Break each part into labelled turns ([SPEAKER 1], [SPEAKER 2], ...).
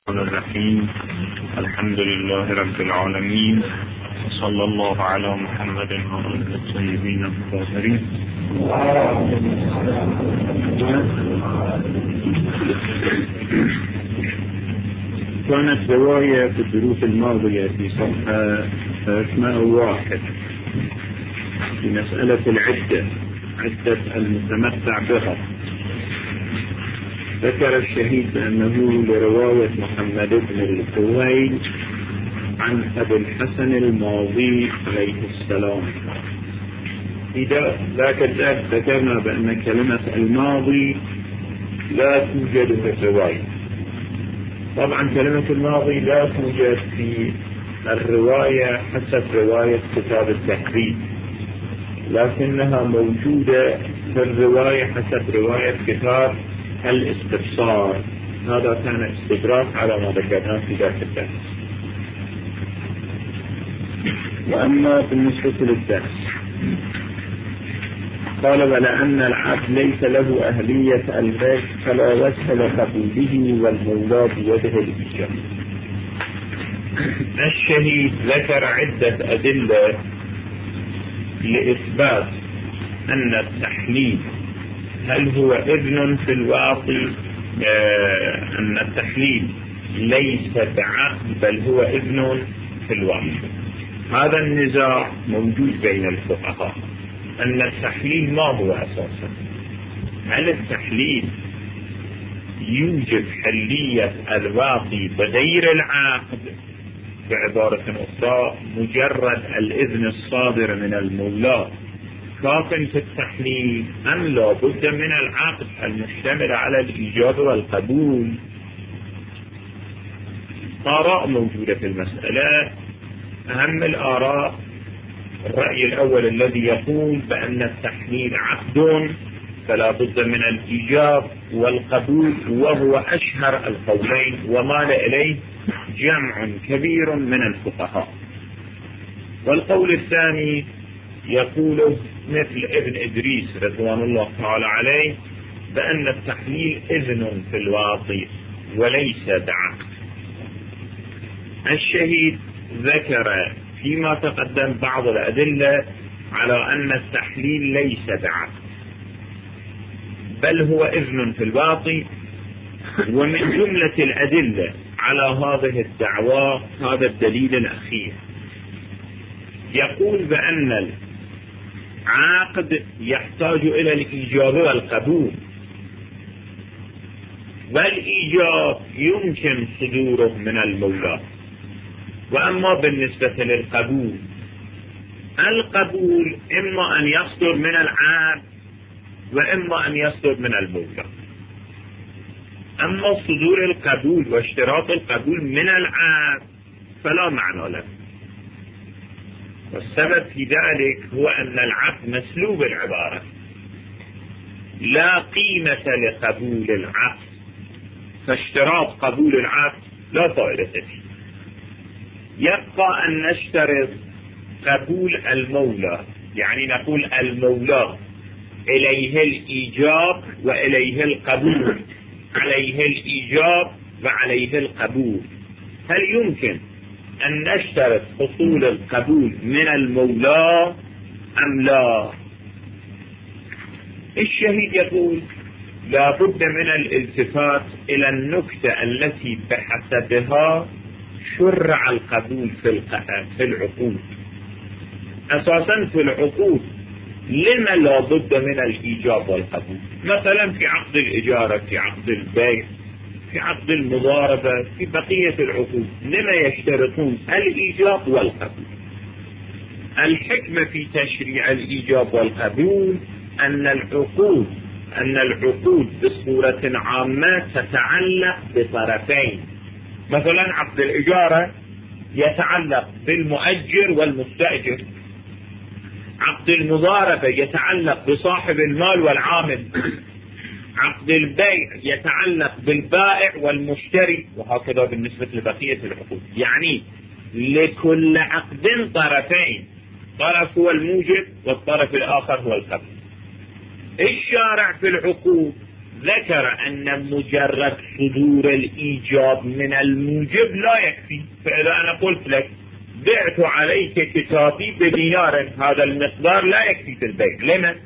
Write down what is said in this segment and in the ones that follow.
[SPEAKER 1] الرحمن الرحيم. الحمد لله رب العالمين، وصلى الله على محمد وآله الطيبين الطاهرين. كانت رواية في الدروس الماضية في صفحة 101 في مسألة العدة، عدة المتمتع بها. ذكر الشهيد بأنه لرواية محمد بن الطويل عن أبي الحسن الماضي عليه السلام. إذا ذاك الدرس ذكرنا بأن كلمة الماضي لا توجد في الرواية. طبعا كلمة الماضي لا توجد في الرواية حسب رواية كتاب التحرير، لكنها موجودة في الرواية حسب رواية كتاب الاستفسار. هذا كان استدراك على ما ذكرناه في ذاك الدرس. وأما بالنسبة للدرس قال: ولأن العبد ليس له أهلية البيع فلا وجه لقبوله والمولى بيده الإيجاب. الشهيد ذكر عدة أدلة لإثبات أن التحليل هل هو إذن في الواقع، أن التحليل ليس بعقد بل هو إذن في الواقع. هذا النزاع موجود بين الفقهاء، أن التحليل ما هو أساسا. هل التحليل يوجب حلية الواقع بغير العقد، بعبارة أخرى مجرد الإذن الصادر من المولى كاف في التحليل، أم لا بد من العقد المشتمل على الإيجاب والقبول؟ آراء موجودة في المسألة. أهم الآراء الرأي الأول الذي يقول بأن التحليل عقد فلا بد من الإيجاب والقبول، وهو أشهر القولين ومال إليه جمع كبير من الفقهاء. والقول الثاني يقول مثل ابن إدريس رضوان الله تعالى عليه بأن التحليل إذن في الواقع وليس بعقد. الشهيد ذكر فيما تقدم بعض الأدلة على أن التحليل ليس بعقد بل هو إذن في الواقع. ومن جملة الأدلة على هذه الدعوة هذا الدليل الأخير، يقول بأن العقد يحتاج إلى الإيجاب والقبول، والإيجاب يمكن صدوره من المولى. وأما بالنسبة للقبول، القبول إما أن يصدر من العبد وإما أن يصدر من المولى. أما صدور القبول واشتراط القبول من العبد فلا معنى له، والسبب في ذلك هو أن العبد مسلوب العبارة، لا قيمة لقبول العبد، فاشتراط قبول العبد لا فائدة فيه. يبقى أن نشترط قبول المولى، يعني نقول المولى إليه الإيجاب وإليه القبول، عليه الإيجاب وعليه القبول. هل يمكن أن نشترط حصول القبول من المولى أم لا؟ الشهيد يقول لا بد من الالتفات إلى النكتة التي بحسبها شرع القبول في العقود. أساسا في العقود لما لا بد من الإيجاب والقبول؟ مثلا في عقد الإجارة، في عقد البيع، في عقد المضاربة، في بقية العقود لما يشترطون الإيجاب والقبول؟ الحكمة في تشريع الإيجاب والقبول أن العقود بصورة عامة تتعلق بطرفين. مثلا عقد الإجارة يتعلق بالمؤجر والمستأجر، عقد المضاربة يتعلق بصاحب المال والعامل، عقد البيع يتعلق بالبائع والمشتري، وهكذا بالنسبة لبقية العقود. يعني لكل عقد طرفين، طرف هو الموجب والطرف الآخر هو القبول. الشارع في العقود ذكر أن مجرد صدور الإيجاب من الموجب لا يكفي. فإذا أنا قلت لك بعت عليك كتابي بدينار، هذا المقدار لا يكفي في البيع. لماذا؟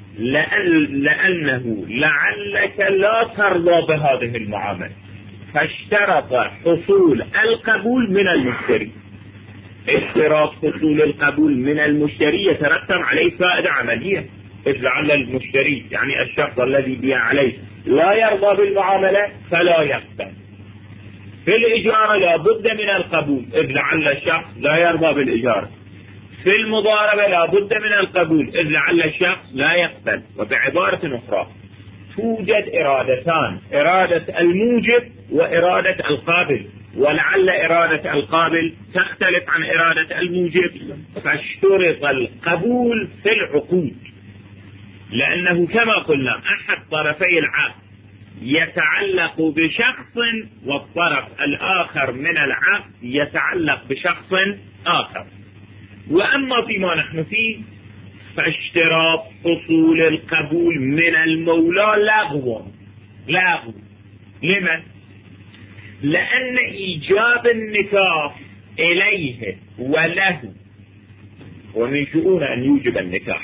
[SPEAKER 1] لأنه لعلك لا ترضى بهذه المعاملة، فاشترط حصول القبول من المشتري. اشتراط حصول القبول من المشتري يترتب عليه فائدة عملية، إذ لعل المشتري يعني الشخص الذي بيع عليه لا يرضى بالمعاملة فلا يقبل. في الإجارة لا بد من القبول، إذ لعل الشخص لا يرضى بالإجارة. في المضاربة لا بد من القبول، إذ لعل الشخص لا يقبل. وبعبارة أخرى توجد إرادتان، إرادة الموجب وإرادة القابل، ولعل إرادة القابل تختلف عن إرادة الموجب، فاشترط القبول في العقود، لأنه كما قلنا أحد طرفي العقد يتعلق بشخص والطرف الآخر من العقد يتعلق بشخص آخر. وأما فيما نحن فيه فاشتراط حصول القبول من المولى لغو. لماذا؟ لأن إيجاب النكاح إليه وله ومن شؤون أن يوجب النكاح.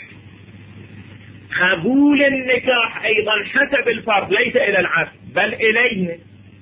[SPEAKER 1] قبول النكاح أيضا حسب الفرض ليس إلى العبد بل إليه،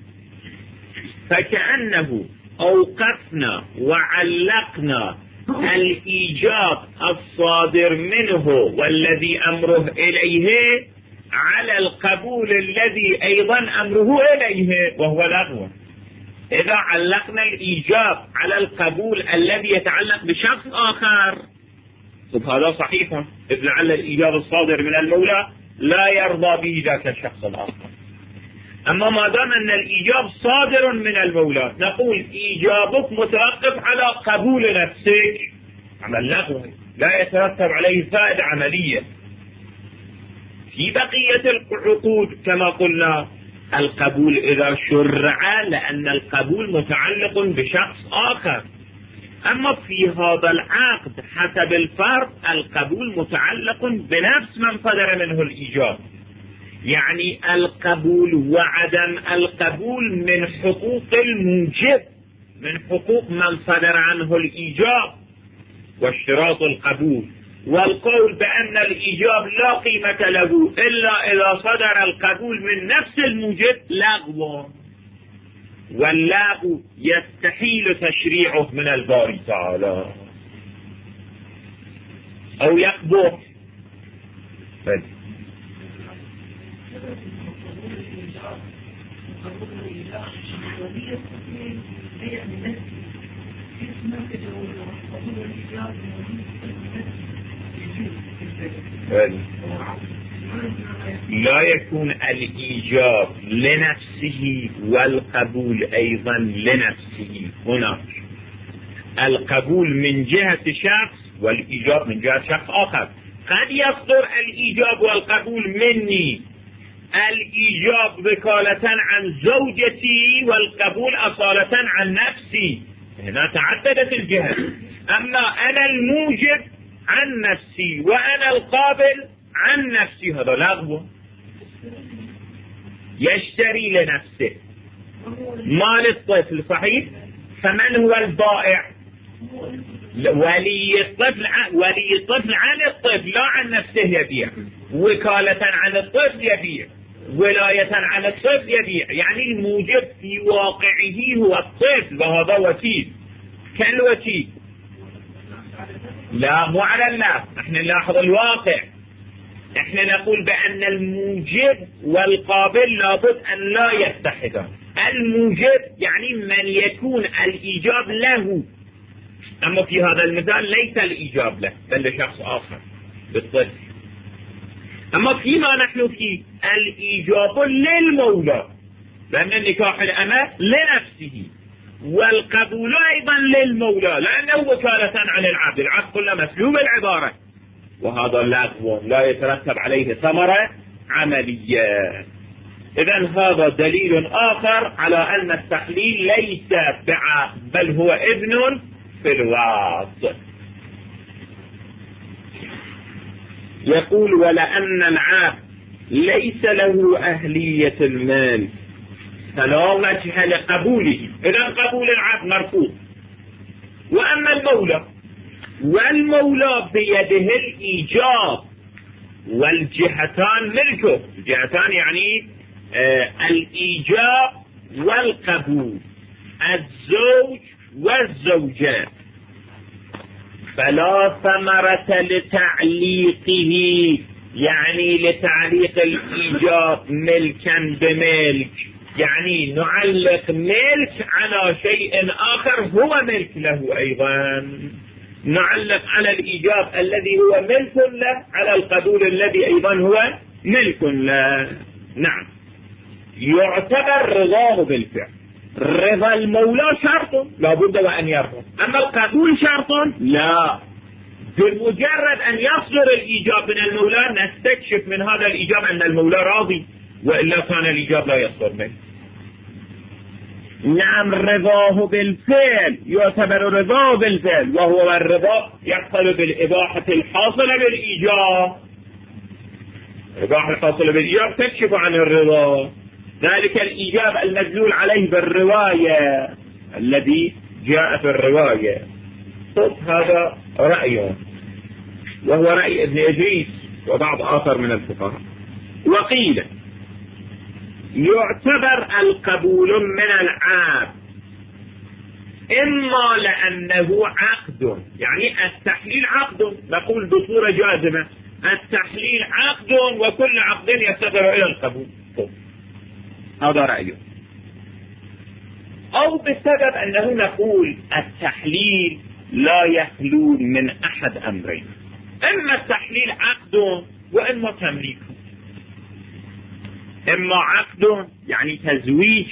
[SPEAKER 1] فكأنه أوقفنا وعلقنا الإيجاب الصادر منه والذي أمره إليه على القبول الذي أيضا أمره إليه وهو لغو. إذا علقنا الإيجاب على القبول الذي يتعلق بشخص آخر هذا صحيح، إذ لعل الإيجاب الصادر من المولى لا يرضى به ذاك الشخص الآخر. أما ما دام أن الإيجاب صادر من المولى نقول إيجابك متوقف على قبول نفسك، عمل لغو لا يترتب عليه فائدة عملية. في بقية العقود كما قلنا القبول إذا شرع لأن القبول متعلق بشخص آخر، أما في هذا العقد حسب الفرض القبول متعلق بنفس من صدر منه الإيجاب، يعني القبول وعدم القبول من حقوق الموجب، من حقوق من صدر عنه الإيجاب واشتراط القبول. والقول بأن الإيجاب لا قيمة له إلا إذا صدر القبول من نفس الموجب لغو، واللغو يستحيل تشريعه من الباري تعالى أو يقبض. لا يكون الإيجاب لنفسه والقبول أيضا لنفسه. هناك القبول من جهة شخص والإيجاب من جهة شخص آخر. قد يصدر الإيجاب والقبول مني، الإيجاب وكالة عن زوجتي والقبول أصالة عن نفسي، هنا تعددت الجهة. أما أنا الموجب عن نفسي وأنا القابل عن نفسي هذا لغو. يشتري لنفسه مال الطفل صحيح، فمن هو البائع؟ ولي الطفل عن الطفل لا عن نفسه يبيع، وكالة عن الطفل يبيع، ولاية عن الطفل يبيع، يعني الموجب في واقعه هو الطفل وهذا وكيل كالوكيل. لا مو على الناس، احنا نلاحظ الواقع، احنا نقول بأن الموجب والقابل لابد أن لا يتحدا. الموجب يعني من يكون الإيجاب له، أما في هذا المثال ليس الإيجاب له بل لشخص آخر بالطفل. أما فيما نحن فيه الإيجاب للمولى، لأن النكاح الأمة لنفسه والقبول أيضا للمولى لأنه وكالة عن العبد. العبد كله مسلوب العبارة، وهذا لا يترتب عليه ثمرة عملية. إذن هذا دليل آخر على أن التحليل ليس بعقد بل هو إذن في الوعظ. يقول ولأن العقد ليس له أهلية المال فلا وجه لقبوله، إذا قبول العبد مرفوض. وأما المولى، والمولى بيده الإيجاب والجهتان ملكه، الجهتان يعني الإيجاب والقبول، الزوج والزوجات، فلا ثمرة لتعليقه، يعني لتعليق الإيجاب ملكا بملك، يعني نعلق ملك على شيء آخر هو ملك له أيضا، نعلق على الإيجاب الذي هو ملك له على القبول الذي أيضا هو ملك له. نعم، يعتبر رضاه بالفعل. رضا المولى شرط لا بد وأن يرضى، أما القبول شرط لا، بمجرد أن يصدر الإيجاب من المولى نستكشف من هذا الإيجاب أن المولى راضي، وإلا كان الإيجاب لا يصدر منه. نعم، رضاه بالفعل يعتبر رضاه بالفعل، وهو الرضا يحصل بالإباحة الحاصلة بالإيجاب. الإباحة الحاصلة بالإيجاب تكشف عن الرضا، ذلك الإيجاب المدلول عليه بالرواية الذي جاء في الرواية. هذا رأيه، وهو رأي ابن إدريس وبعض آخر من الفقهاء. وقيل يعتبر القبول من العاب إما لأنه عقد، يعني التحليل عقد، نقول بصورة جازمة التحليل عقد وكل عقد يفتقر إلى القبول، هذا رأيه. أو بسبب أنه نقول التحليل لا يخلو من أحد أمرين، إما التحليل عقد وإما تمليك. إما عقد يعني تزويج،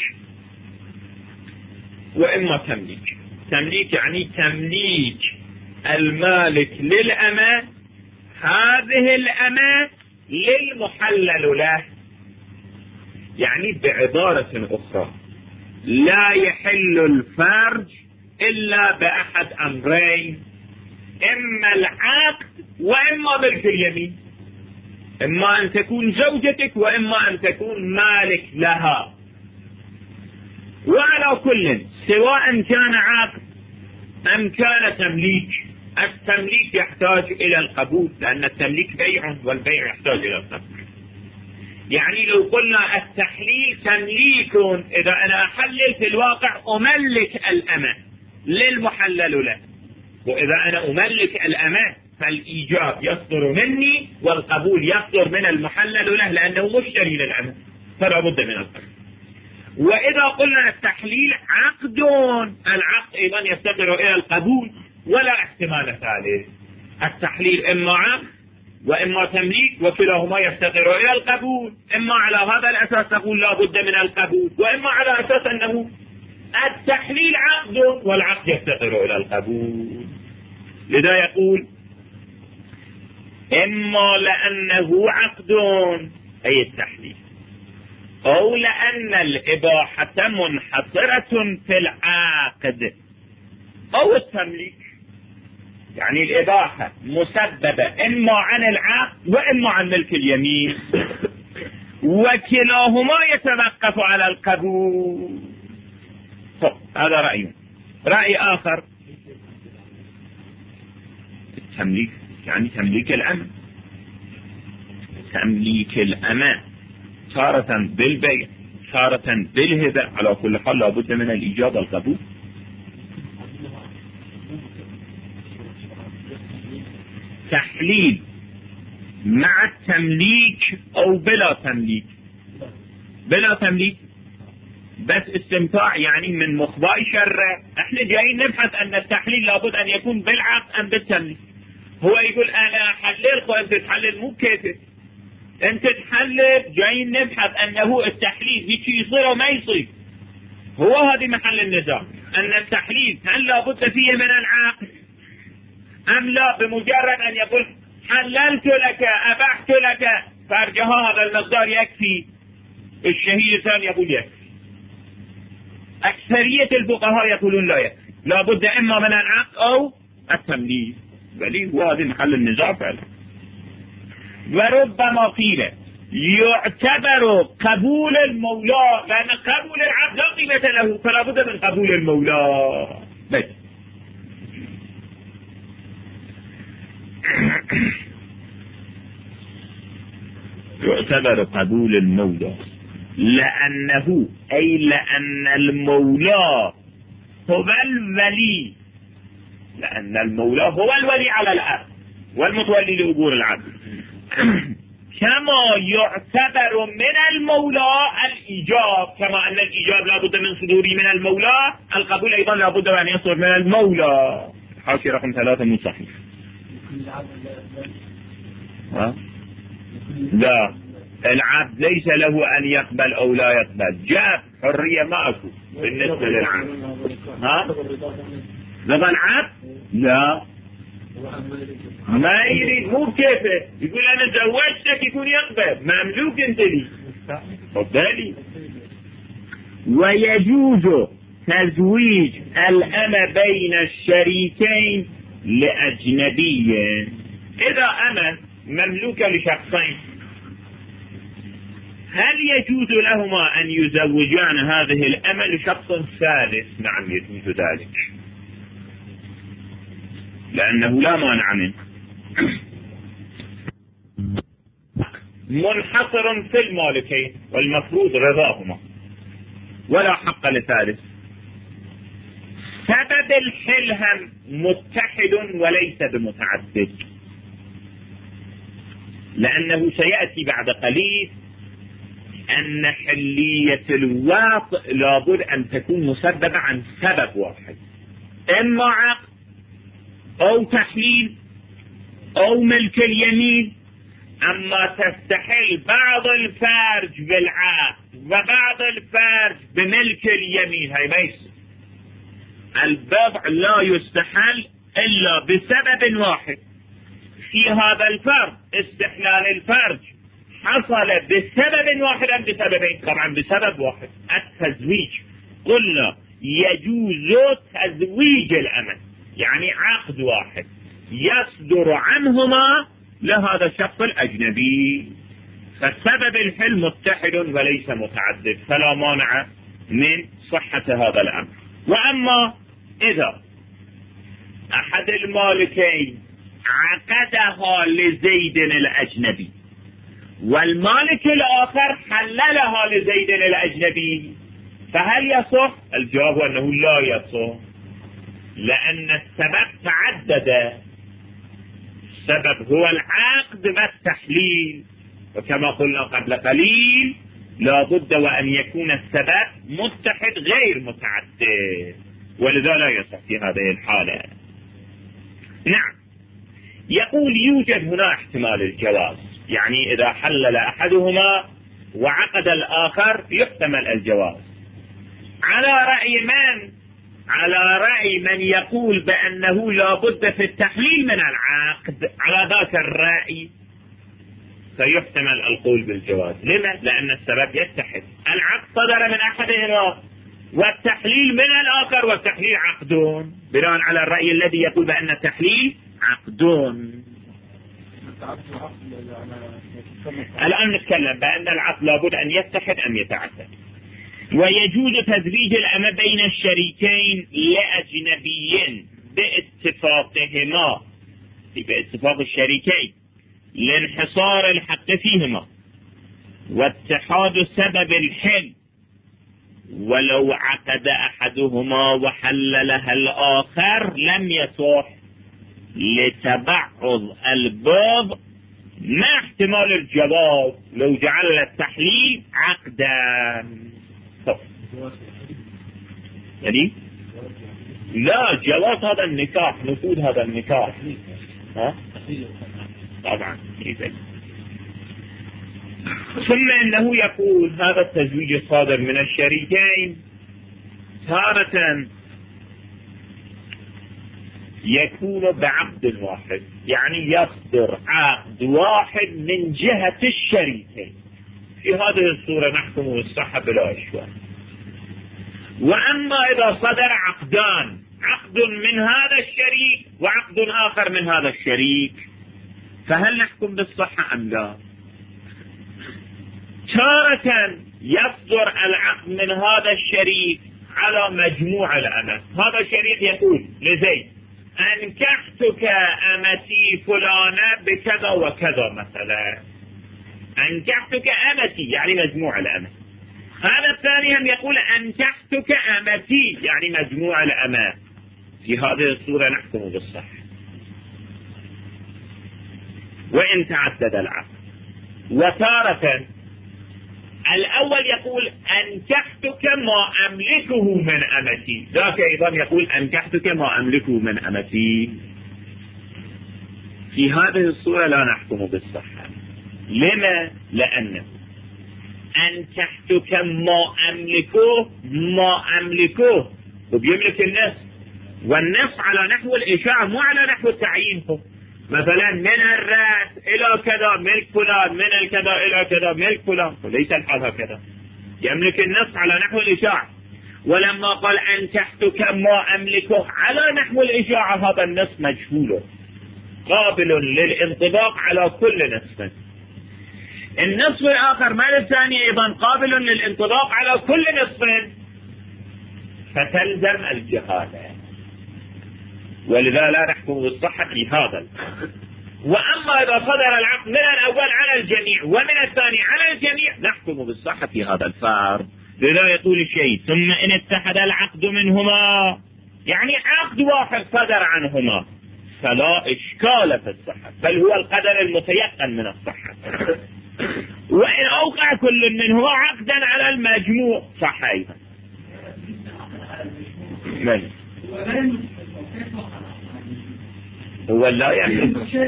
[SPEAKER 1] وإما تمليك. تمليك يعني تمليك المالك للأمة هذه الأمة للمحلل له، يعني بعبارة أخرى لا يحل الفرج إلا بأحد أمرين، إما العقد وإما ملك اليمين، إما أن تكون زوجتك وإما أن تكون مالك لها. وعلى كل سواء كان عقد أم كان تمليك، التمليك يحتاج إلى القبول، لأن التمليك بيع والبيع يحتاج إلى القبول. يعني لو قلنا التحليل تمليك، إذا أنا أحلل في الواقع أملك الأمة للمحلل له، وإذا أنا أملك الأمة فالإيجاب يصدر مني والقبول يصدر من المحلل له لأنه مشتري للأمة، فلا بد من القبول. وإذا قلنا التحليل عقد، العقد أيضا يفتقر إلى القبول ولا احتمال ثالث. التحليل إما عقد وإما تمليك وكلاهما يفتقر إلى القبول، إما على هذا الأساس نقول لا بد من القبول، وإما على أساس أنه التحليل عقد والعقد يفتقر إلى القبول. لذا يقول إما لأنه عقد أي التحليل، أو لأن الإباحة منحصرة في العقد أو التمليك، يعني الإباحة مسببة إما عن العقد وإما عن ملك اليمين، وكلاهما يتوقف على القبول. هذا رأي. رأي آخر التمليك، يعني تمليك الأمة، تمليك الأمة تارة بالبيع تارة بالهبة، على كل حال لابد من الإيجاب والقبول. تحليل مع التمليك أو بلا تمليك. بلا تمليك بس استمتاع، يعني من مخباء شره. احنا جايين نبحث أن التحليل لابد أن يكون بالعقد أم بالتمليك. هو يقول أنا أحلل وأنت تحلل، مو كيف أنت تحلل، جايين نبحث أنه التحليل هيك يصير وما يصير. هو هذه محل النزاع، أن التحليل هل لابد فيه من العقد أم لا. بمجرد أن يقول حللت لك أبحت لك فارجها هذا المقدار يكفي، الشهيدان يقول يكفي، أكثرية الفقهاء يقولون لا يكفي، لابد إما من العقد أو التمليك. بل هو هذا محل النزاع فعلا. وربما قيل يعتبر قبول المولى، لأن قبول العبد لا قيمة له، فلا بد من قبول المولى بس. يعتبر قبول المولى لأنه أي لأن المولى هو الولي، لأن المولى هو الولي على العبد والمتولي لأجور العبد. كما يعتبر من المولى الإيجاب، كما أن الإيجاب لابد من صدوره من المولى، القبول أيضا لابد أن يصدر من المولى. حاشية رقم 3 مو صحيح. لا، العبد ليس له أن يقبل أو لا يقبل، جاب حرية ما أكو بالنسبة للعبد. رضا العبد لا، ما يريد، مو بكيفه، يقول أنا زوجتك يكون يقبل، مملوك أنت لي. بالتالي ويجوز تزويج الأمة بين الشريكين لأجنبية. إذا أمة مملوكة لشخصين، هل يجوز لهما أن يزوجان هذه الأمة لشخص ثالث؟ نعم يجوز ذلك، لأنه لا مانع منه. منحصر في المالكين والمفروض رضاهما ولا حق لثالث. سبب الحل هم متحد وليس بمتعدد، لأنه سيأتي بعد قليل أن حلية الواطئ لابد أن تكون مسببة عن سبب واحد، إما عقد أو تحليل أو ملك اليمين. أما تستحل بعض الفرج بالعقد وبعض الفرج بملك اليمين، هاي ما يصير. البضع لا يستحل إلا بسبب واحد. في هذا الفرج استحلال الفرج حصل بسبب واحد أم بسببين؟ طبعا بسبب واحد، التزويج. قلنا يجوز تزويج الأمة، يعني عقد واحد يصدر عنهما لهذا الشخص الأجنبي، فالسبب الحل متحد وليس متعدد، فلا مانع من صحة هذا الأمر. وأما إذا أحد المالكين عقدها لزيد الأجنبي والمالك الآخر حللها لزيد الأجنبي، فهل يصح؟ الجواب أنه لا يصح، لأن السبب تعدد. السبب هو العقد والتحليل، وكما قلنا قبل قليل لا بد وأن يكون السبب متحد غير متعدد، ولذا لا يصح في هذه الحالة. نعم، يقول يوجد هنا احتمال الجواز، يعني إذا حلل أحدهما وعقد الآخر يحتمل الجواز. على رأي من يقول بأنه لا بد في التحليل من العقد، على ذاك الرأي فيحتمل القول بالجواز. لما؟ لأن السبب يتحد، العقد صدر من أحدهما والتحليل من الآخر، والتحليل عقدون، بناء على الرأي الذي يقول بأن التحليل عقدون. الآن نتكلم بأن العقد لابد أن يتحد أم يتعدد. ويجوز تزويج الأمة بين الشريكين لأجنبيين باتفاقهما، باتفاق الشريكين، لانحصار الحق فيهما واتحاد سبب الحل، ولو عقد أحدهما وحللها الآخر لم يصح، لتبعض الباب مع احتمال الجواز لو جعل التحليل عقدا. يعني لا، جواز هذا النكاح، نفوذ هذا النكاح. طبعا. ثم انه يقول هذا التزويج الصادر من الشريكين تارة يكون بعقد واحد، يعني يصدر عقد واحد من جهة الشريكين، في هذه الصورة نحكم بالصحة بلا إشكال. وأما إذا صدر عقدان، عقد من هذا الشريك وعقد آخر من هذا الشريك، فهل نحكم بالصحة أم لا؟ تارة يصدر العقد من هذا الشريك على مجموع الأمة. هذا الشريك يقول لزيد أنكحتك أمتي فلانة بكذا وكذا مثلا، أنكحتك أمتي يعني مجموع الأمة. هذا الثاني هم يقول أنكحتك أمتي يعني مجموع الأمة. في هذه الصورة نحكم بالصح وإن تعدد العقد. وتارة الأول يقول أنكحتك ما أملكه من أمتي، ذاك أيضا يقول أنكحتك ما أملكه من أمتي. في هذه الصورة لا نحكم بالصحة. لما؟ لأنه أنكحتك ما أملكه وبيملك النصف، والنصف على نحو الإشاعة مو على نحو التعيين. مثلا من الرأس إلى كذا ملك فلان، من الكذا إلى كذا ملك فلان، وليس الحال هكذا، يملك النصف على نحو الإشاعة. ولما قال أنكحتك ما أملكه على نحو الإشاعة، هذا النصف مجهول قابل للانطباق على كل نصف. النصف الآخر مال الثاني أيضا قابل للانطباق على كل نصف، فتلزم الجهالة، ولذا لا نحكم بالصحة في هذا. وأما إذا صدر العقد من الأول على الجميع ومن الثاني على الجميع نحكم بالصحة في هذا الفرض. لذا يقول الشيء ثم إن اتحد العقد منهما، يعني عقد واحد صدر عنهما، فلا إشكال في الصحة، بل هو القدر المتيقن من الصحة. وإن أوقع كل منهما عقدا على المجموع صح أيضا. من هو لا يعني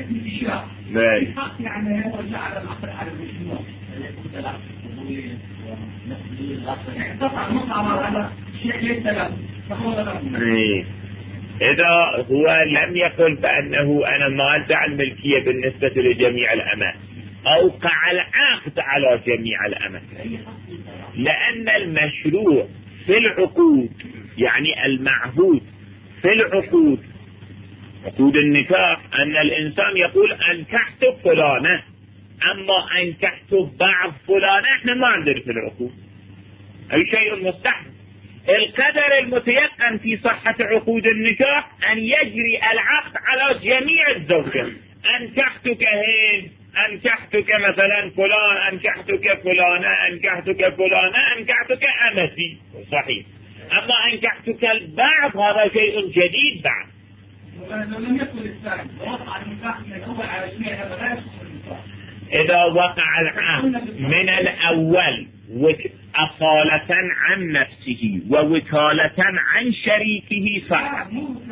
[SPEAKER 1] إذا هو لم يقل بأنه أنا ما أدعي الملكية بالنسبة لجميع الأمة، أوقع العقد على جميع الأمة، لأن المشروع في العقود يعني المعهود في العقود، عقود النكاح، أن الإنسان يقول أنكحت فلانة، أما أنكحت بعض فلانة إحنا ما عندنا في العقود أي شيء مستحيل. القدر المتيقن في صحة عقود النكاح أن يجري العقد على جميع الزوجة. أنكحتك هين، أنكحتك مثلا فلان، أنكحتك فلانة، أنكحتك فلانة، أنكحتك أمتي، صحيح. أما أنكحتك البعض هذا شيء جديد بعد.
[SPEAKER 2] لم يكن الثاني وقع النكاح من الأول على جميع هذا.
[SPEAKER 1] إذا وقع العقد من الأول أصالة عن نفسه ووكالة عن شريكه صح.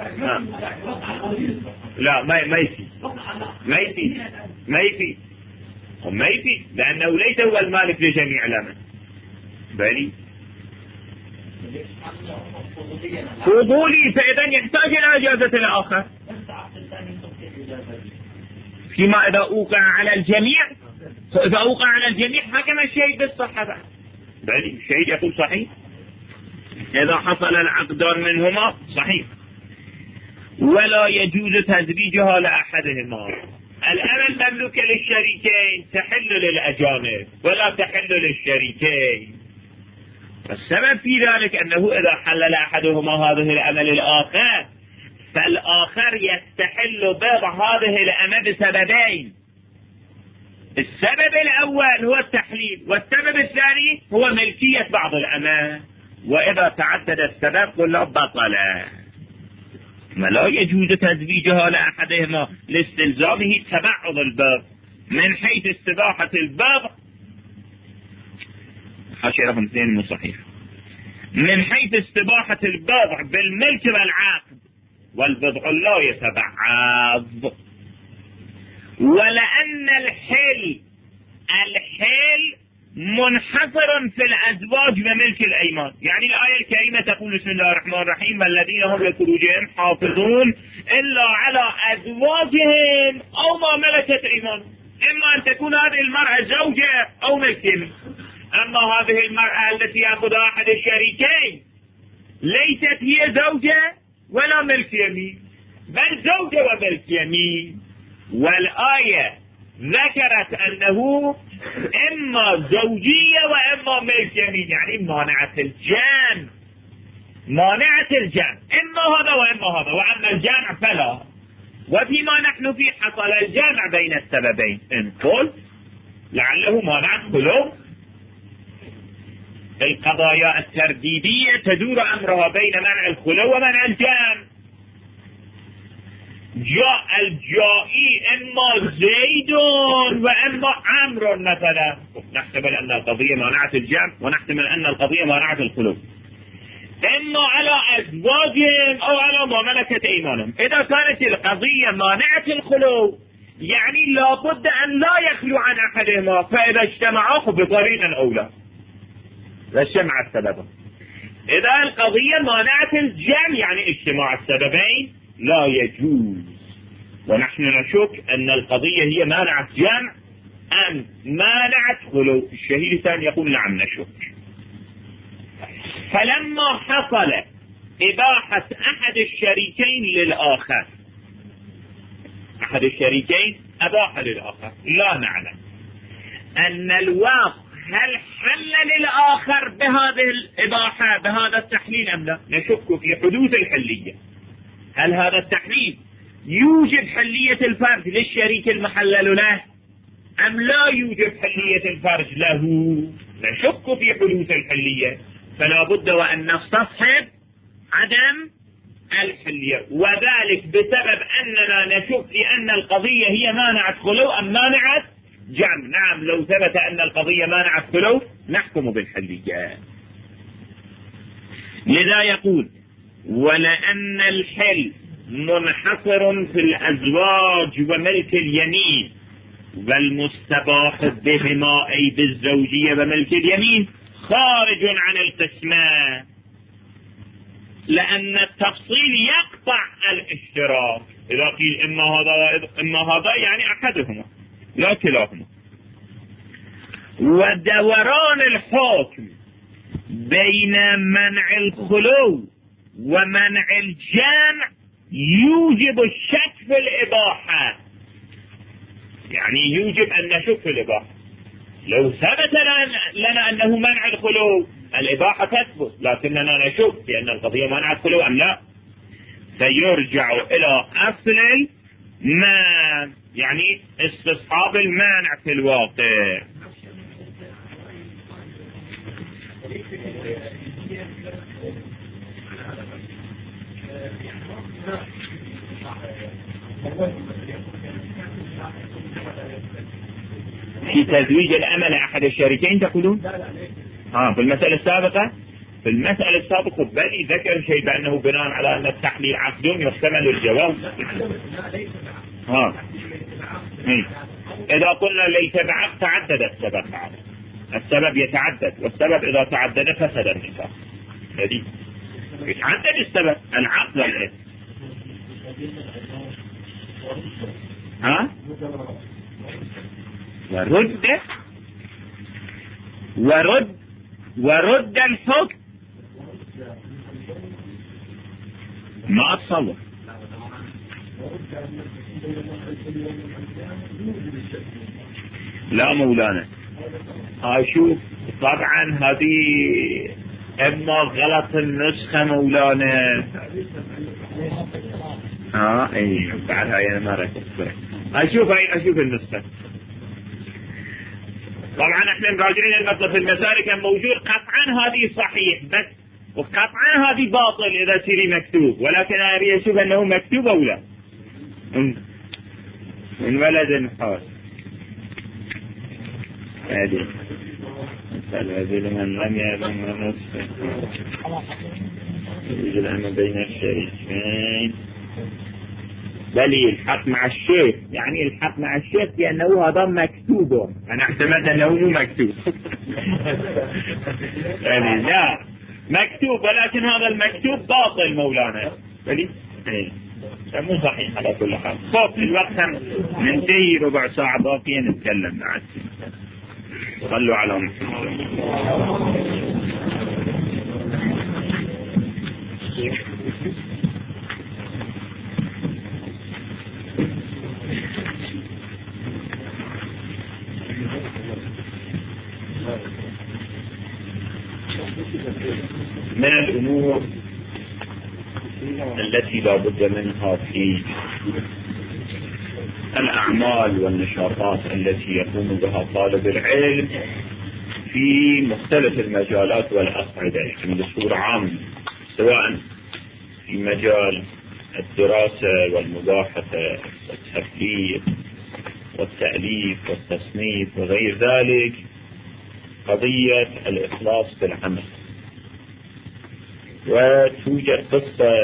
[SPEAKER 1] لا ما يفي لأنه ليس هو المالك لجميع الأمة، بل فضولي، فإذا يحتاج إلى إجازة الآخر. فيما إذا أوقع على الجميع، فإذا أوقع على الجميع حكم الشيء بالصحة بعد، بل الشيء يقول صحيح إذا حصل العقدان منهما صحيح. ولا يجوز تزويجها لأحدهما. الأمة المملوكة للشريكين تحل للأجانب ولا تحل للشريكين. السبب في ذلك أنه إذا حلل أحدهما هذه الأمة للآخر، فالآخر يستحل بيض هذه الأمة بسببين. السبب الأول هو التحليل، والسبب الثاني هو ملكية بعض الأمة. وإذا تعدد السبب قلنا بطل. ما لا يجوز تزويجها لأحدهما لاستلزامه تبعض الباب من حيث استباحة الباب. حاشية رقم 2 مو صحيح. من حيث استباحة البضع بالملك والعقد، والبضع لا يتبعض. ولأن الحل منحصر في الأزواج وملك الأيمان. يعني الآية الكريمة تقول بسم الله الرحمن الرحيم الذين هم لفروجهم حافظون إلا على أزواجهم أو ما ملكت أيمانهم. إما أن تكون هذه المرأة زوجة أو ملك يمين. أما هذه المرأة التي يأخذها أحد الشريكين ليست هي زوجة ولا ملك يمين، بل زوجة وملك يمين. والآية ذكرت أنه إما زوجية وإما ملك يمين، يعني مانعة الجمع، مانعة الجمع إما هذا وإما هذا، وأما الجمع فلا. وفيما نحن فيه حصل الجمع بين السببين، إن قلت لعله مانع خلو. القضايا الترديدية تدور أمرها بين منع الخلو ومنع الجمع. جاء الجائي إما زيد وإما عمرو مثلا، نحتمل أن القضية مانعة الجمع ونحتمل أن القضية مانعة الخلو، إما على أزواجهم أو على ما ملكت أيمانهم. إذا كانت القضية مانعة الخلو يعني لابد أن لا يخلو عن أحدهما، فإذا اجتمعا بطريق أولى لاجتمع السبب. إذا القضية مانعة الجمع يعني اجتماع السببين لا يجوز، ونحن نشك أن القضية هي مانعة جمع أم مانعة خلو. الشهيد الثاني يقول نعم نشك. فلما حصل إباحة أحد الشريكين للآخر، أحد الشريكين أباح للآخر، لا نعلم أن الواقع هل حل للآخر بهذه الإباحة بهذا التحليل أم لا. نشك في حدوث الحلية. هل هذا التحليل يوجب حلية الفرج للشريك المحلل له أم لا يوجب حلية الفرج له؟ نشك في حدوث الحلية، فلا بد وأن نستصحب عدم الحلية، وذلك بسبب أننا نشك في أن القضية هي مانعة خلو أم مانعة جمع. نعم لو ثبت أن القضية مانعة خلو نحكم بالحلية. لذا يقول ولأن الحل منحصر في الأزواج وملك اليمين والمستباح بهما أي بالزوجية وملك اليمين خارج عن القسمة، لأن التفصيل يقطع الاشتراك. إذا قيل إما هذا يعني أحدهما لا كلاهما. ودوران الحكم بين منع الخلو ومنع الجمع يوجب الشك في الإباحة، يعني يوجب أن نشك في الإباحة. لو ثبت لنا أنه منع الخلو الإباحة تثبت، لكننا نشك بأن القضية منع الخلو أم لا، فيرجع إلى أصل المانع، يعني استصحاب المانع في الواقع. في تزويج الأمل أحد الشريكين تقولون؟ في المسألة السابقة، في المسألة السابقة بل ذكر شيء بأنه بناء على أن التحليل عقد يحتمل الجواز. إذا قلنا ليس بعقد تعدد السبب، السبب يتعدد، والسبب إذا تعدد فسد النكاح. هذه يتعدد السبب، العقد والإثم. ورد الحكم ما أتصور. لا مولانا، شوف طبعا هذه اما غلط النسخة مولانا. اي بعد هاي انا ما ركزت. اشوف النسخة. طبعا احنا راجعين المطلب في المسار كان موجود قطعا هذه صحيح، بس وقطعا هذه باطل اذا تري مكتوب، ولكن انا اريد اشوف انه مكتوب او لا. من ولد حاس هذه هذه لمن لم يعلم نصف يوجد الأمر بين الشريكين. بل الحق مع الشيخ، يعني الحق مع الشيخ لأنه هذا مكتوب، أنا احتملت أنه مو مكتوب. يعني لا مكتوب، ولكن هذا المكتوب باطل مولانا. بلي مو صحيح على كل حال. فوق الوقت ننتهي ربع ساعة باقية نتكلم بعد. صلوا على محمد. التي لا بد منها في الأعمال والنشاطات التي يقوم بها طالب العلم في مختلف المجالات والأصعدة، يعني بصورة عامة، سواء في مجال الدراسة والمباحثة والتحليل والتأليف والتصنيف وغير ذلك. قضية الإخلاص في العمل. وتوجد قصة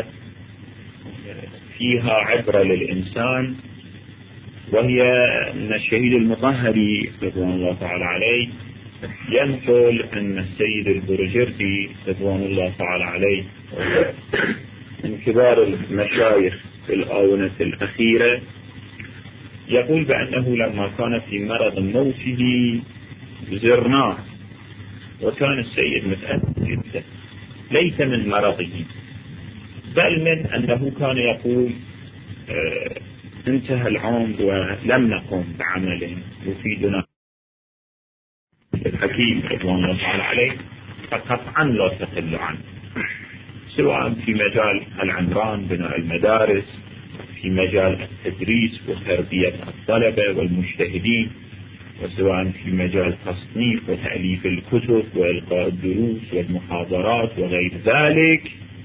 [SPEAKER 1] فيها عبرة للإنسان، وهي أن الشهيد المطهري رضوان الله تعالى عليه ينقل أن السيد البرجردي رضوان الله تعالى عليه من كبار المشايخ في الآونة الأخيرة يقول بأنه لما كان في مرض موته زرناه، وكان السيد متأثر جدا، ليس من مرضه بل من أنه كان يقول انتهى العمر ولم نقم بعمل يفيدنا. الحكيم رضوان الله تعالى عليه فقطعا لا تقل عنه، سواء في مجال العمران بناء المدارس، في مجال التدريس وتربية الطلبة والمجتهدين، وسواء في مجال تصنيف وتأليف الكتب وإلقاء الدروس والمحاضرات وغير ذلك.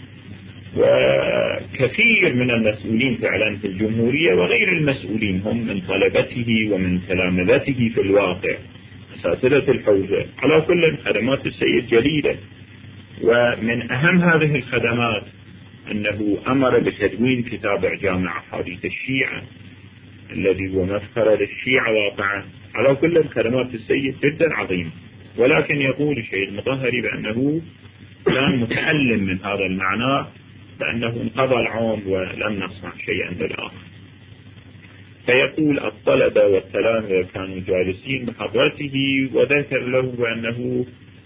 [SPEAKER 1] وكثير من المسؤولين فعلا في الجمهورية وغير المسؤولين هم من طلبته ومن تلامذته في الواقع أساتذة الحوزة. على كل خدمات السيد جليلة، ومن أهم هذه الخدمات أنه أمر بتدوين كتاب جامع أحاديث الشيعة الذي هو مفخرة للشيعة واقعا. على كل الخدمات السيد جدا عظيمة، ولكن يقول الشيخ المطهري بأنه كان متألم من هذا المعنى، لأنه انقضى العمر ولم نصنع شيئا بالآخر. فيقول الطلبة والتلامذة كانوا جالسين بحضرته، وذكر له بأنه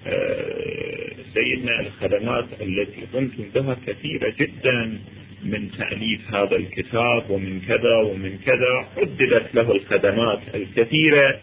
[SPEAKER 1] سيدنا الخدمات التي قمتم بها كثيرة جدا، من تأليف هذا الكتاب ومن كذا ومن كذا، عددت له الخدمات الكثيرة.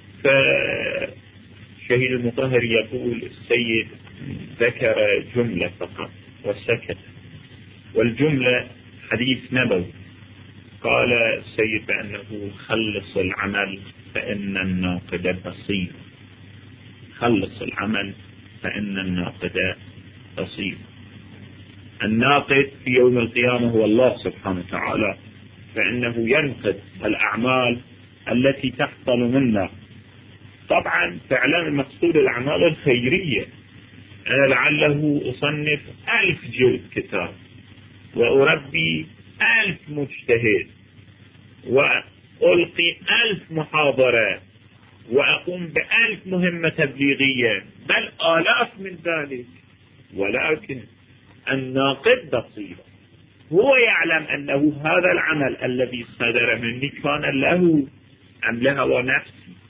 [SPEAKER 1] فشهيد المطهر يقول السيد ذكر جملة فقط وسكت، والجملة حديث نبوي. قال السيد بأنه خلص العمل فإن الناقد بصير، خلص العمل فإن الناقد بصير. الناقد في يوم القيامة هو الله سبحانه وتعالى، فإنه ينقد الأعمال التي تحصل منا. طبعا فعلا المقصود الأعمال الخيرية. أنا لعله أصنف 1000 جلد كتاب، وأربي 1000 مجتهد، وألقي 1000 محاضرة، وأقوم ب1000 مهمة تبليغية، بل آلاف من ذلك. ولكن الناقد بصير، هو يعلم أنه هذا العمل الذي صدر مني كان له أم لهوى نفسي.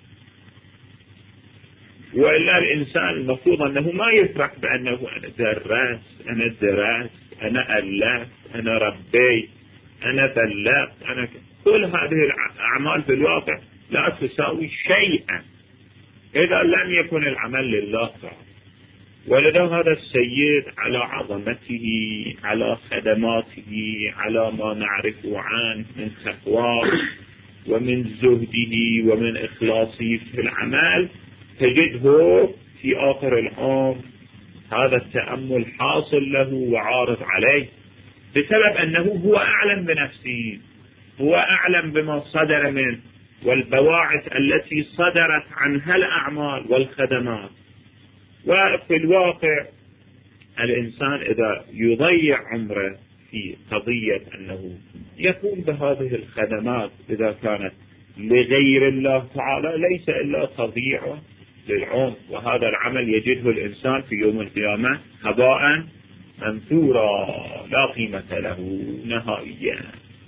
[SPEAKER 1] وإلا الإنسان المفروض أنه ما يفرح بأنه أنا درست، أنا درست، أنا ألفت، أنا ربيت، أنا بلغت، أنا كل هذه الأعمال في الواقع لا تساوي شيئا إذا لم يكن العمل لله تعالى. ولذا هذا السيد على عظمته، على خدماته، على ما نعرفه عنه من تقواه ومن زهده ومن إخلاصه في العمل، تجده في آخر العمر هذا التأمل حاصل له وعارض عليه، بسبب أنه هو أعلم بنفسه، هو أعلم بما صدر منه والبواعث التي صدرت عن هالأعمال والخدمات. وفي الواقع الإنسان إذا يضيع عمره في قضية أنه يقوم بهذه الخدمات إذا كانت لغير الله تعالى، ليس إلا تضييع للعمر، وهذا العمل يجده الإنسان في يوم القيامة هباء منثورا لا قيمة له نهائيا.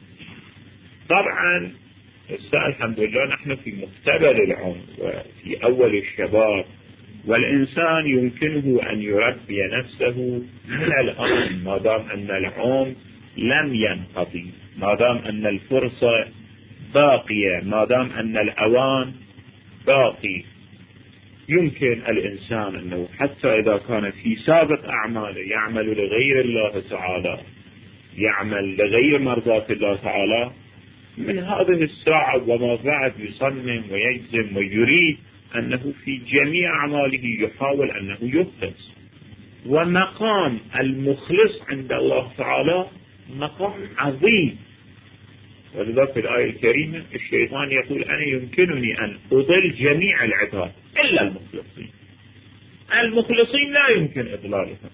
[SPEAKER 1] طبعا الحمد لله نحن في مقتبل العمر وفي أول الشباب، والإنسان يمكنه أن يربي نفسه من الآن ما دام أن العمر لم ينقضي، ما دام أن الفرصة باقية، ما دام أن الأوان باقي. يمكن الإنسان أنه حتى إذا كان في سابق أعماله يعمل لغير الله تعالى، يعمل لغير مرضاة الله تعالى من هذه الساعة وما بعد يصمم ويجزم ويريد أنه في جميع أعماله يحاول أنه يخلص. ومقام المخلص عند الله تعالى مقام عظيم. ولذلك في الآية الكريمة الشيطان يقول أنا يمكنني أن أضل جميع العباد إلا المخلصين. المخلصين لا يمكن إضلالهم،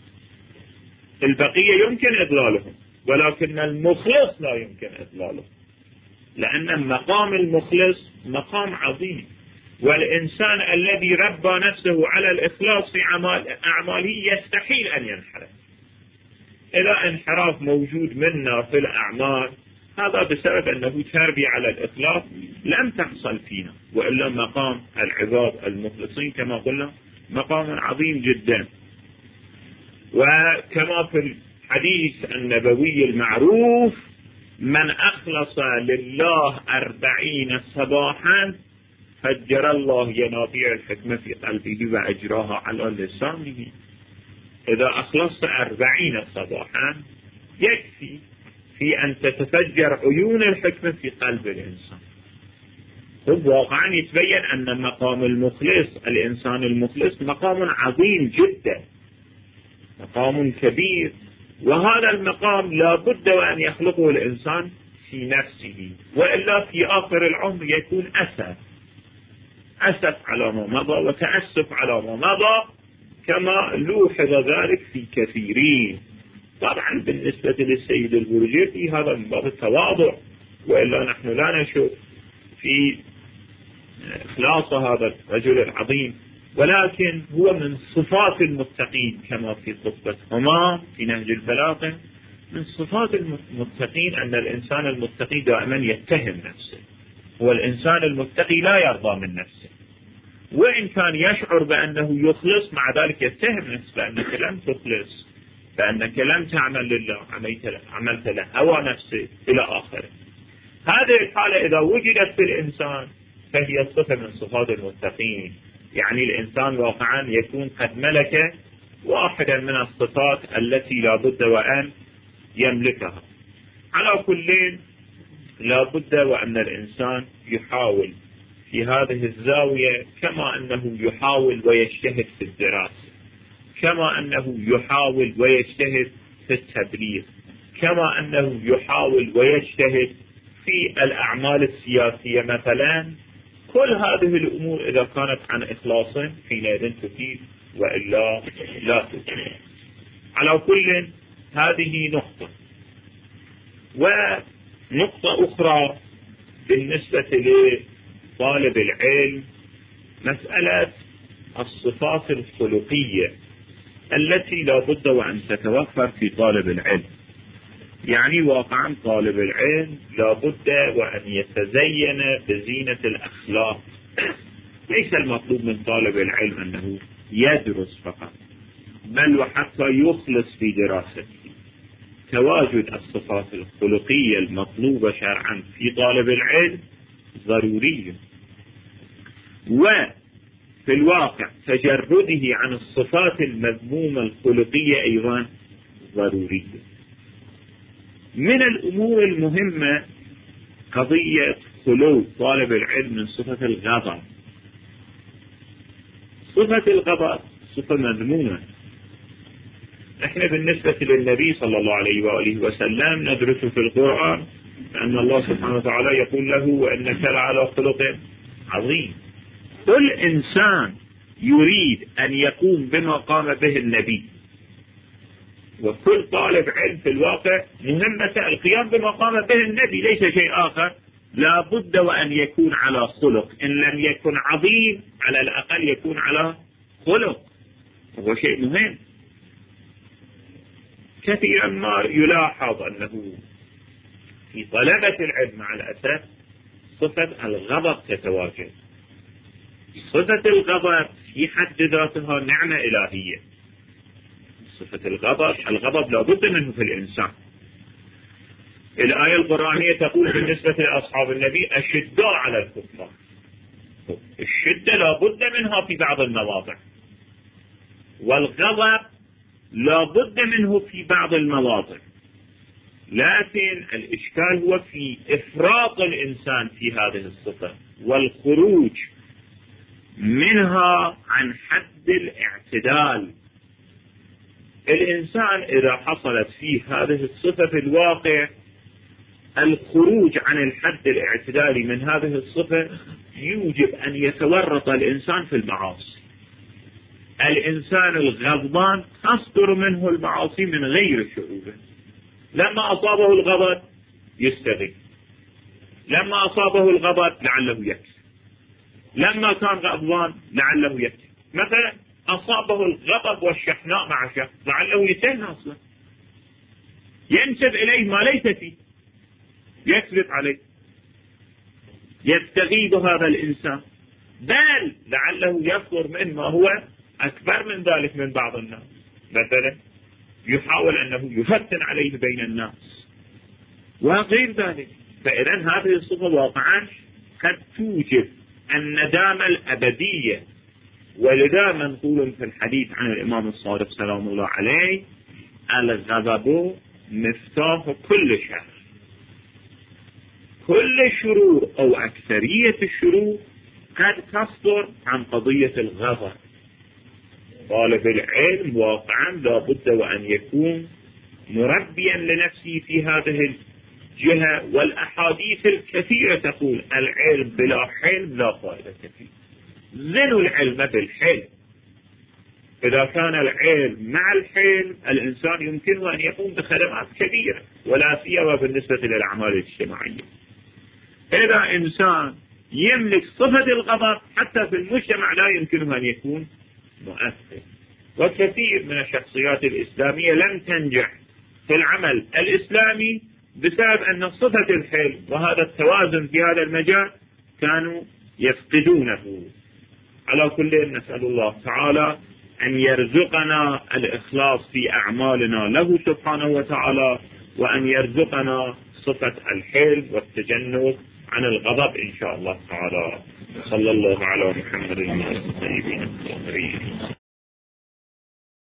[SPEAKER 1] البقية يمكن إضلالهم، ولكن المخلص لا يمكن إضلاله، لأن مقام المخلص مقام عظيم. والإنسان الذي ربى نفسه على الإخلاص في أعماله يستحيل أن ينحرف. إذا انحراف موجود منا في الأعمال هذا بسبب أنه تربية على الإخلاص لم تحصل فينا، وإلا مقام العباد المخلصين كما قلنا مقام عظيم جدا. وكما في الحديث النبوي المعروف من أخلص لله 40 صباحا فجر الله ينابيع الحكمة في قلبه وأجراها على لسانه. إذا أخلصت 40 صباحا يكفي في أن تتفجر عيون الحكمة في قلب الإنسان. واقعا يتبين أن مقام المخلص الإنسان المخلص مقام عظيم جدا، مقام كبير. وهذا المقام لا بد وأن يخلقه الإنسان في نفسه، وإلا في آخر العمر يكون أسف على ما مضى وتأسف على ما مضى، كما لوحظ ذلك في كثيرين. طبعا بالنسبة للسيد البرجيتي هذا من باب التواضع، وإلا نحن لا نشوف في إخلاص هذا الرجل العظيم، ولكن هو من صفات المتقين كما في خطبة همام في نهج البلاغة. من صفات المتقين أن الإنسان المتقي دائما يتهم نفسه، والإنسان المتقي لا يرضى من نفسه، وإن كان يشعر بأنه يخلص مع ذلك يتهم نفسه بأنك لم تخلص، بأنك لم تعمل لله، عملت له هوى نفسه إلى آخره. هذه الحالة إذا وجدت في الإنسان فهي صفة من صفات المتقين، يعني الإنسان واقعا يكون قد ملك واحدا من الصفات التي لا بد وأن يملكها. على كل لا بد وأن الإنسان يحاول في هذه الزاوية، كما أنه يحاول ويجتهد في الدراسة، كما أنه يحاول ويجتهد في التبليغ، كما أنه يحاول ويجتهد في الأعمال السياسية مثلا. كل هذه الأمور إذا كانت عن إخلاص حينئذ تفيد، وإلا لا تفيد. على كل هذه نقطة. ونقطة أخرى بالنسبة لطالب العلم مسألة الصفات الخلقية التي لا بد وأن تتوفر في طالب العلم. يعني واقعا طالب العلم لا بد وأن يتزين بزينة الأخلاق. ليس المطلوب من طالب العلم أنه يدرس فقط، بل وحتى يخلص في دراسته. تواجد الصفات الخلقية المطلوبة شرعا في طالب العلم ضروري، وفي الواقع تجرده عن الصفات المذمومة الخلقية أيضا ضرورية. من الأمور المهمة قضية خلو طالب العلم من صفة الغضب. صفة الغضب صفة مذمومة. احنا بالنسبة للنبي صلى الله عليه وآله وسلم ندرس في القرآن أن الله سبحانه وتعالى يقول له وإنك لعلى خلق عظيم. كل إنسان يريد أن يقوم بما قام به النبي، وكل طالب علم في الواقع مهمة القيام بما قام به النبي، ليس شيء آخر. لا بد وأن يكون على خلق، إن لم يكن عظيم على الأقل يكون على خلق، وهو شيء مهم. كثيرا ما يلاحظ أنه في طلبة العلم مع الأسف صفة الغضب تتواجد. صفة الغضب في حد ذاتها نعمة إلهية. صفة الغضب لا بد منه في الإنسان. الآية القرآنية تقول بالنسبة لأصحاب النبي أشداء على الكفار. الشدة لا بد منها في بعض المواضع، والغضب لا بد منه في بعض المواضع. لكن الإشكال هو في إفراط الإنسان في هذه الصفة والخروج منها عن حد الاعتدال. الإنسان إذا حصلت فيه هذه الصفة في الواقع، الخروج عن الحد الاعتدالي من هذه الصفة يوجب أن يتورط الإنسان في المعاصي. الإنسان الغضبان تصدر منه المعاصي من غير شعوره. لما أصابه الغضب يستغيث، لما أصابه الغضب لعله يكسب، لما كان غضبان لعله يكسب. مثلا أصابه الغضب والشحناء مع شخص لعله يتهن أصلا، ينسب إليه ما ليس فيه، يكذب عليه، يستغيب هذا الإنسان، بل لعله يصدر منه ما هو أكبر من ذلك من بعض الناس. مثلا يحاول أنه يفتن عليه بين الناس وغير ذلك. فإذا هذه الصفة واقعا قد توجب الندامة الأبدية. ولذا منقول في الحديث عن الإمام الصادق سلام الله عليه: الغضب مفتاح كل شر. كل الشرور أو أكثرية الشرور قد تصدر عن قضية الغضب. طالب العلم واقعا لابد وأن يكون مربيا لنفسه في هذه الجهة. والأحاديث الكثيرة تقول: العلم بلا حلم لا فائدة فيه. زنوا العلم بالحلم. إذا كان العلم مع الحلم الإنسان يمكنه أن يقوم بخدمات كبيرة، ولا سيما بالنسبة للأعمال الاجتماعية. إذا إنسان يملك صفة الغضب حتى في المجتمع لا يمكنه أن يكون مؤثر. وكثير من الشخصيات الإسلامية لم تنجح في العمل الإسلامي بسبب أن صفة الحلم وهذا التوازن في هذا المجال كانوا يفقدونه. على كل نسأل الله تعالى أن يرزقنا الإخلاص في أعمالنا له سبحانه وتعالى، وأن يرزقنا صفة الحلم والتجنب عن الغضب إن شاء الله تعالى. صلى الله على محمد الطيبين الطاهرين.